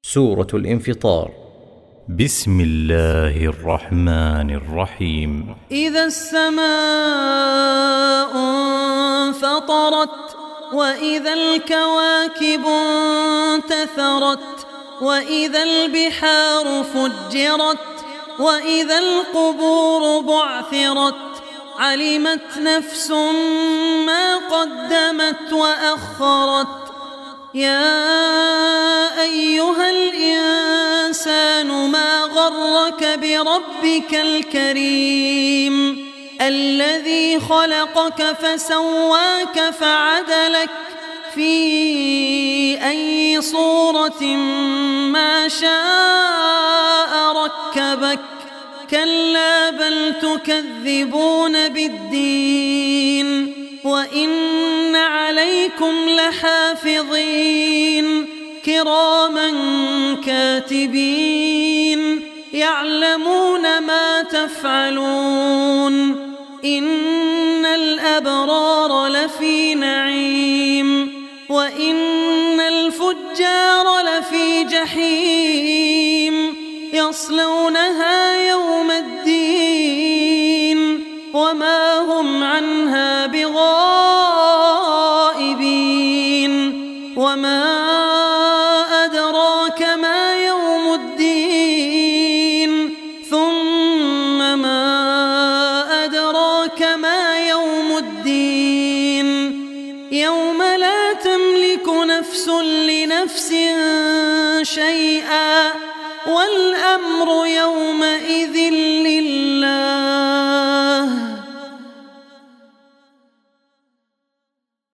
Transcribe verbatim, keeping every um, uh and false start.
سورة الانفطار. بسم الله الرحمن الرحيم. إذا السماء انفطرت وإذا الكواكب انتثرت وإذا البحار فجرت وإذا القبور بعثرت علمت نفس ما قدمت وأخرت. يا أيها الإنسان ما غرك بربك الكريم الذي خلقك فسواك فعدلك في أي صورة ما شاء ركبك. كلا بل تكذبون بالدين وإن عليكم لحافظين كراما كاتبين يعلمون ما تفعلون. إن الأبرار لفي نعيم وإن الفجار لفي جحيم يصلونها يوم الدين وما هم عنها بغائبين. وما أدراك ما يوم الدين ثم ما أدراك ما يوم الدين يوم لا تملك نفس لنفس شيئا والأمر يومئذ